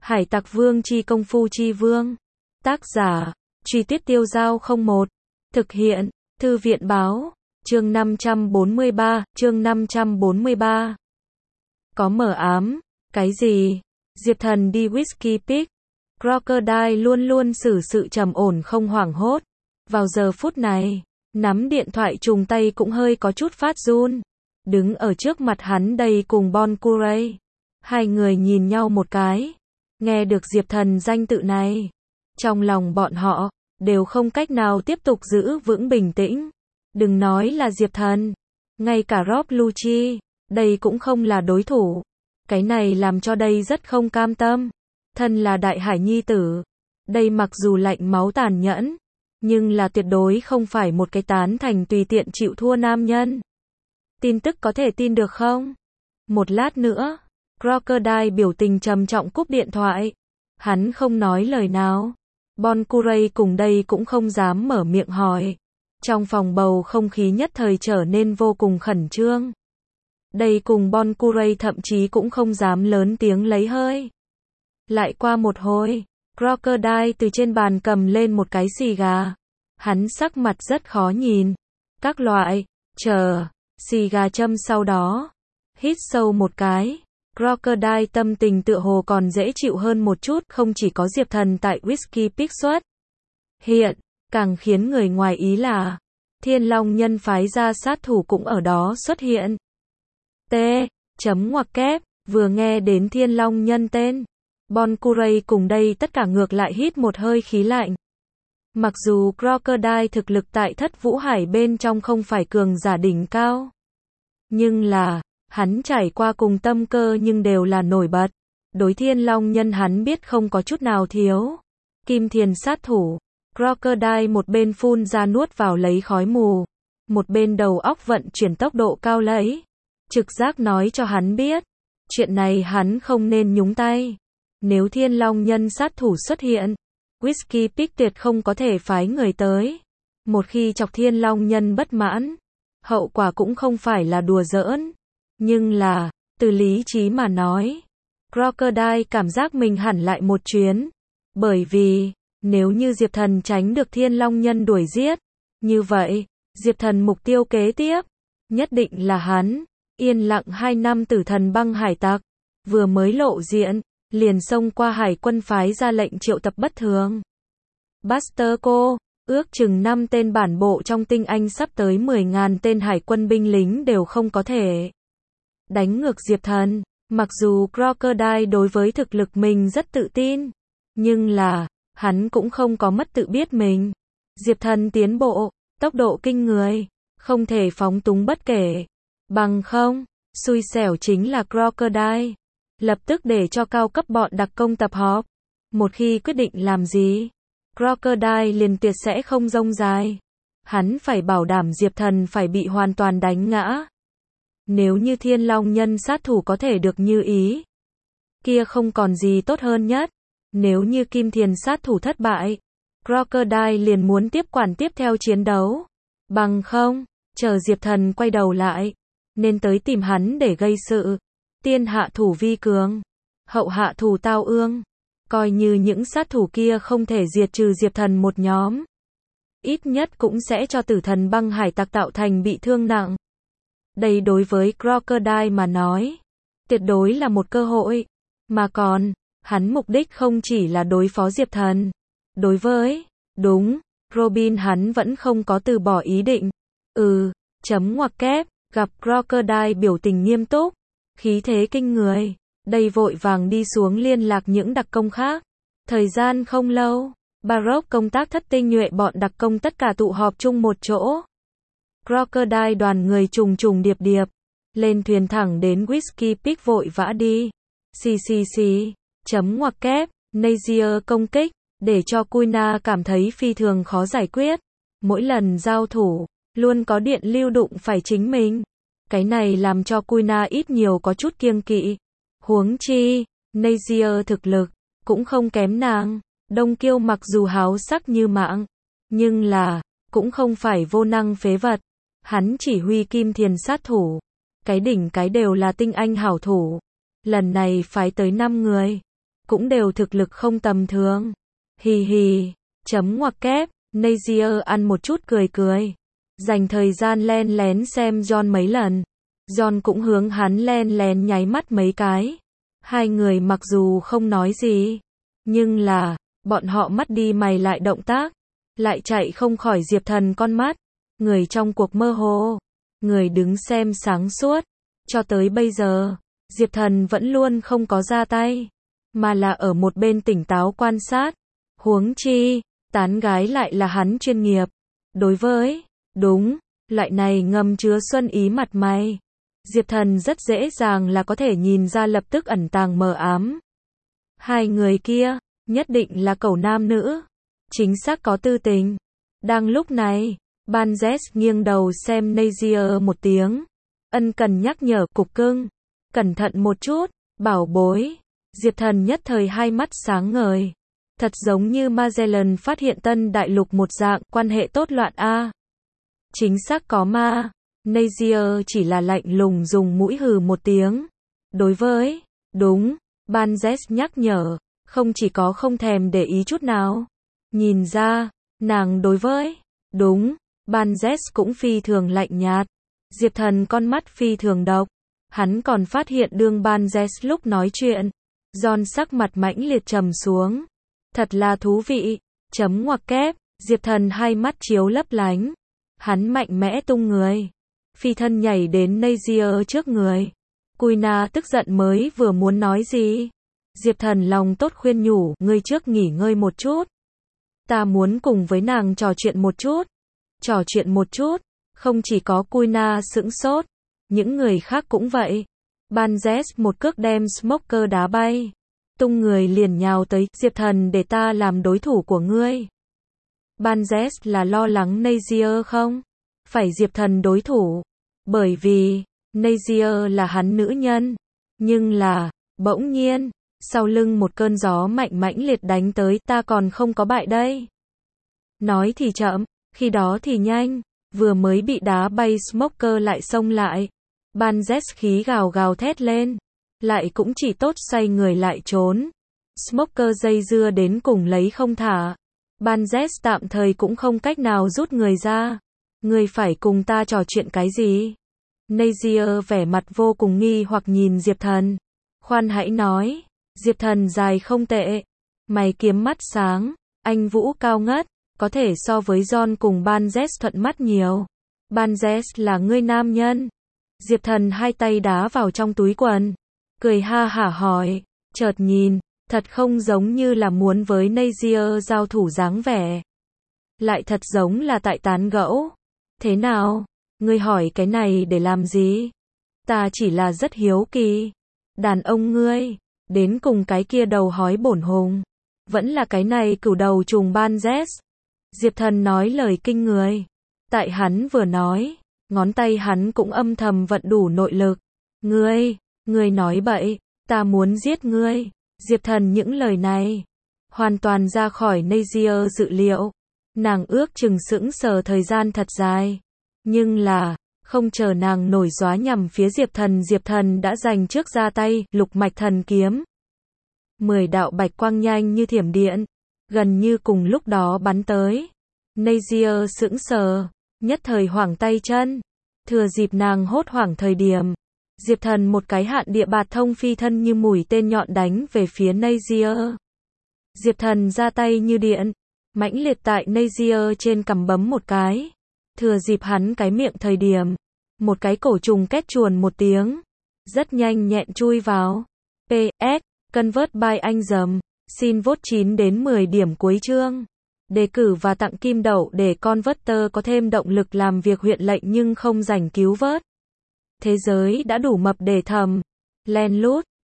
Hải Tặc Vương chi công phu chi vương. Tác giả, Truy Tuyết Tiêu Giao 01. Thực hiện, Thư viện báo, chương 543. Có mờ ám, cái gì? Diệp Thần đi Whiskey Peak. Crocodile luôn luôn xử sự trầm ổn không hoảng hốt. Vào giờ phút này, nắm điện thoại trùng tay cũng hơi có chút phát run. Đứng ở trước mặt hắn đây cùng Bon Curray. Hai người nhìn nhau một cái. Nghe được Diệp Thần danh tự này. Trong lòng bọn họ, đều không cách nào tiếp tục giữ vững bình tĩnh. Đừng nói là Diệp Thần. Ngay cả Rob Lucci, đây cũng không là đối thủ. Cái này làm cho đây rất không cam tâm. Thân là đại hải nhi tử. Đây mặc dù lạnh máu tàn nhẫn, nhưng là tuyệt đối không phải một cái tán thành tùy tiện chịu thua nam nhân. Tin tức có thể tin được không? Một lát nữa, Crocodile biểu tình trầm trọng cúp điện thoại. Hắn không nói lời nào. Bon Curray cùng đây cũng không dám mở miệng hỏi. Trong phòng bầu không khí nhất thời trở nên vô cùng khẩn trương. Đây cùng Bon Curray thậm chí cũng không dám lớn tiếng lấy hơi. Lại qua một hồi, Crocodile từ trên bàn cầm lên một cái xì gà. Hắn sắc mặt rất khó nhìn. Các loại, xì gà châm sau đó. Hít sâu một cái. Crocodile tâm tình tựa hồ còn dễ chịu hơn một chút, không chỉ có Diệp Thần tại Whiskey Peak xuất hiện, càng khiến người ngoài ý là Thiên Long nhân phái ra sát thủ cũng ở đó xuất hiện. Ngoặc kép, vừa nghe đến Thiên Long nhân tên, Bon Curray cùng đây tất cả ngược lại hít một hơi khí lạnh. Mặc dù Crocodile thực lực tại Thất Vũ Hải bên trong không phải cường giả đỉnh cao, nhưng là hắn trải qua cùng tâm cơ nhưng đều là nổi bật. Đối Thiên Long nhân hắn biết không có chút nào thiếu. Kim Thiền sát thủ. Crocodile một bên phun ra nuốt vào lấy khói mù. Một bên đầu óc vận chuyển tốc độ cao lấy. Trực giác nói cho hắn biết. Chuyện này hắn không nên nhúng tay. Nếu Thiên Long nhân sát thủ xuất hiện, Whiskey Peak tuyệt không có thể phái người tới. Một khi chọc Thiên Long nhân bất mãn, hậu quả cũng không phải là đùa giỡn. Nhưng là, từ lý trí mà nói, Crocodile cảm giác mình hẳn lại một chuyến. Bởi vì, nếu như Diệp Thần tránh được Thiên Long nhân đuổi giết, như vậy, Diệp Thần mục tiêu kế tiếp, nhất định là hắn. Yên lặng 2 năm tử thần băng hải tặc, vừa mới lộ diện, liền xông qua hải quân phái ra lệnh triệu tập bất thường. Buster Cole, ước chừng 5 tên bản bộ trong tinh anh sắp tới 10.000 tên hải quân binh lính đều không có thể đánh ngược Diệp Thần. Mặc dù Crocodile đối với thực lực mình rất tự tin, nhưng là, hắn cũng không có mất tự biết mình. Diệp Thần tiến bộ, tốc độ kinh người, không thể phóng túng bất kể. Bằng không, xui xẻo chính là Crocodile. Lập tức để cho cao cấp bọn đặc công tập họp. Một khi quyết định làm gì, Crocodile liền tuyệt sẽ không rông dài. Hắn phải bảo đảm Diệp Thần phải bị hoàn toàn đánh ngã. Nếu như Thiên Long nhân sát thủ có thể được như ý, kia không còn gì tốt hơn nhất. Nếu như Kim Thiền sát thủ thất bại, Crocodile liền muốn tiếp quản tiếp theo chiến đấu. Bằng không, chờ Diệp Thần quay đầu lại, nên tới tìm hắn để gây sự. Tiên hạ thủ vi cường, hậu hạ thủ tao ương. Coi như những sát thủ kia không thể diệt trừ Diệp Thần một nhóm, ít nhất cũng sẽ cho tử thần băng hải tặc tạo thành bị thương nặng. Đây đối với Crocodile mà nói, tuyệt đối là một cơ hội. Mà còn, hắn mục đích không chỉ là đối phó Diệp Thần. Đối với, Robin hắn vẫn không có từ bỏ ý định. Ngoặc kép, gặp Crocodile biểu tình nghiêm túc, khí thế kinh người. Đây vội vàng đi xuống liên lạc những đặc công khác. Thời gian không lâu, Baroque công tác thất tinh nhuệ bọn đặc công tất cả tụ họp chung một chỗ. Crocodile đoàn người trùng trùng điệp điệp, lên thuyền thẳng đến Whiskey Peak vội vã đi. Ngoặc kép, Nazier công kích, để cho Kuina cảm thấy phi thường khó giải quyết. Mỗi lần giao thủ, luôn có điện lưu đụng phải chính mình. Cái này làm cho Kuina ít nhiều có chút kiêng kỵ. Huống chi, Nazier thực lực, cũng không kém nàng. Đông Kiêu mặc dù háo sắc như mạng, nhưng là, cũng không phải vô năng phế vật. Hắn chỉ huy Kim Thiền sát thủ. Cái đỉnh cái đều là tinh anh hảo thủ. Lần này phái tới 5 người. cũng đều thực lực không tầm thường. Hì hì, chấm ngoặc kép, Nazier ăn một chút cười cười. Dành thời gian len lén xem John mấy lần. John cũng hướng hắn len lén nháy mắt mấy cái. Hai người mặc dù không nói gì, nhưng là, bọn họ mắt đi mày lại động tác, lại chạy không khỏi Diệp Thần con mắt. Người trong cuộc mơ hồ, người đứng xem sáng suốt. Cho tới bây giờ, Diệp Thần vẫn luôn không có ra tay, mà là ở một bên tỉnh táo quan sát. Huống chi, tán gái lại là hắn chuyên nghiệp. Đối với, đúng, loại này ngầm chứa xuân ý mặt mày, Diệp Thần rất dễ dàng là có thể nhìn ra lập tức ẩn tàng mờ ám. Hai người kia, nhất định là cẩu nam nữ. Chính xác có tư tình. Đang lúc này, Banzes nghiêng đầu xem Nazier một tiếng. Ân cần nhắc nhở cục cưng. Cẩn thận một chút, bảo bối. Diệp Thần nhất thời hai mắt sáng ngời. Thật giống như Magellan phát hiện tân đại lục một dạng, quan hệ tốt loạn a. Chính xác có ma. Nazier chỉ là lạnh lùng dùng mũi hừ một tiếng. Đối với, đúng, Banzes nhắc nhở, không chỉ có không thèm để ý chút nào. Nhìn ra, nàng đối với, đúng, Banzes cũng phi thường lạnh nhạt. Diệp Thần con mắt phi thường độc. Hắn còn phát hiện đương Banzes lúc nói chuyện, John sắc mặt mãnh liệt trầm xuống. Thật là thú vị, chấm ngoặc kép, Diệp Thần hai mắt chiếu lấp lánh. Hắn mạnh mẽ tung người, phi thân nhảy đến Nazier trước người. Kuina tức giận mới vừa muốn nói gì. Diệp Thần lòng tốt khuyên nhủ, ngươi trước nghỉ ngơi một chút. Ta muốn cùng với nàng trò chuyện một chút. Trò chuyện một chút, không chỉ có Kuina sững sốt, những người khác cũng vậy. Banzes một cước đem Smoker đá bay. Tung người liền nhào tới, Diệp Thần để ta làm đối thủ của ngươi. Banzes là lo lắng Nazier không? Phải Diệp Thần đối thủ. Bởi vì, Nazier là hắn nữ nhân. Nhưng là, bỗng nhiên, sau lưng một cơn gió mạnh mãnh liệt đánh tới, ta còn không có bại đây. Nói thì chậm, khi đó thì nhanh, vừa mới bị đá bay Smoker lại xông lại. Banzes khí gào gào thét lên, lại cũng chỉ tốt xoay người lại trốn. Smoker dây dưa đến cùng lấy không thả. Banzes tạm thời cũng không cách nào rút người ra. Ngươi phải cùng ta trò chuyện cái gì? Nazier vẻ mặt vô cùng nghi hoặc nhìn Diệp Thần. Khoan hãy nói. Diệp Thần dài không tệ. Mày kiếm mắt sáng. Anh Vũ cao ngất. Có thể so với John cùng Banzes thuận mắt nhiều. Banzes là ngươi nam nhân. Diệp Thần hai tay đá vào trong túi quần. Cười ha hả hỏi. Chợt nhìn, thật không giống như là muốn với Nazier giao thủ dáng vẻ. Lại thật giống là tại tán gẫu. Thế nào? Ngươi hỏi cái này để làm gì? Ta chỉ là rất hiếu kỳ. Đàn ông ngươi, đến cùng cái kia đầu hói bổn hùng. Vẫn là cái này cửu đầu trùng Banzes. Diệp Thần nói lời kinh người. Tại hắn vừa nói, ngón tay hắn cũng âm thầm vận đủ nội lực. Ngươi nói bậy, ta muốn giết ngươi. Diệp Thần những lời này, hoàn toàn ra khỏi Nazier dự liệu. Nàng ước chừng sững sờ thời gian thật dài. Nhưng là, không chờ nàng nổi gióa nhằm phía Diệp Thần đã giành trước ra tay, lục mạch thần kiếm. 10 đạo bạch quang nhanh như thiểm điện, gần như cùng lúc đó bắn tới. Nazier sững sờ, nhất thời hoảng tay chân. Thừa dịp nàng hốt hoảng thời điểm, Diệp Thần một cái hạn địa bạt thông phi thân như mũi tên nhọn đánh về phía Nazier. Diệp Thần ra tay như điện, mãnh liệt tại Nazier trên cằm bấm một cái. Thừa dịp hắn cái miệng thời điểm, một cái cổ trùng két chuồn một tiếng, rất nhanh nhẹn chui vào. PS, Convert by anh dầm, xin vote 9 đến 10 điểm cuối chương. Đề cử và tặng kim đậu để Converter có thêm động lực làm việc huyện lệnh nhưng không rảnh cứu vớt. Thế giới đã đủ mập để thầm, len lút.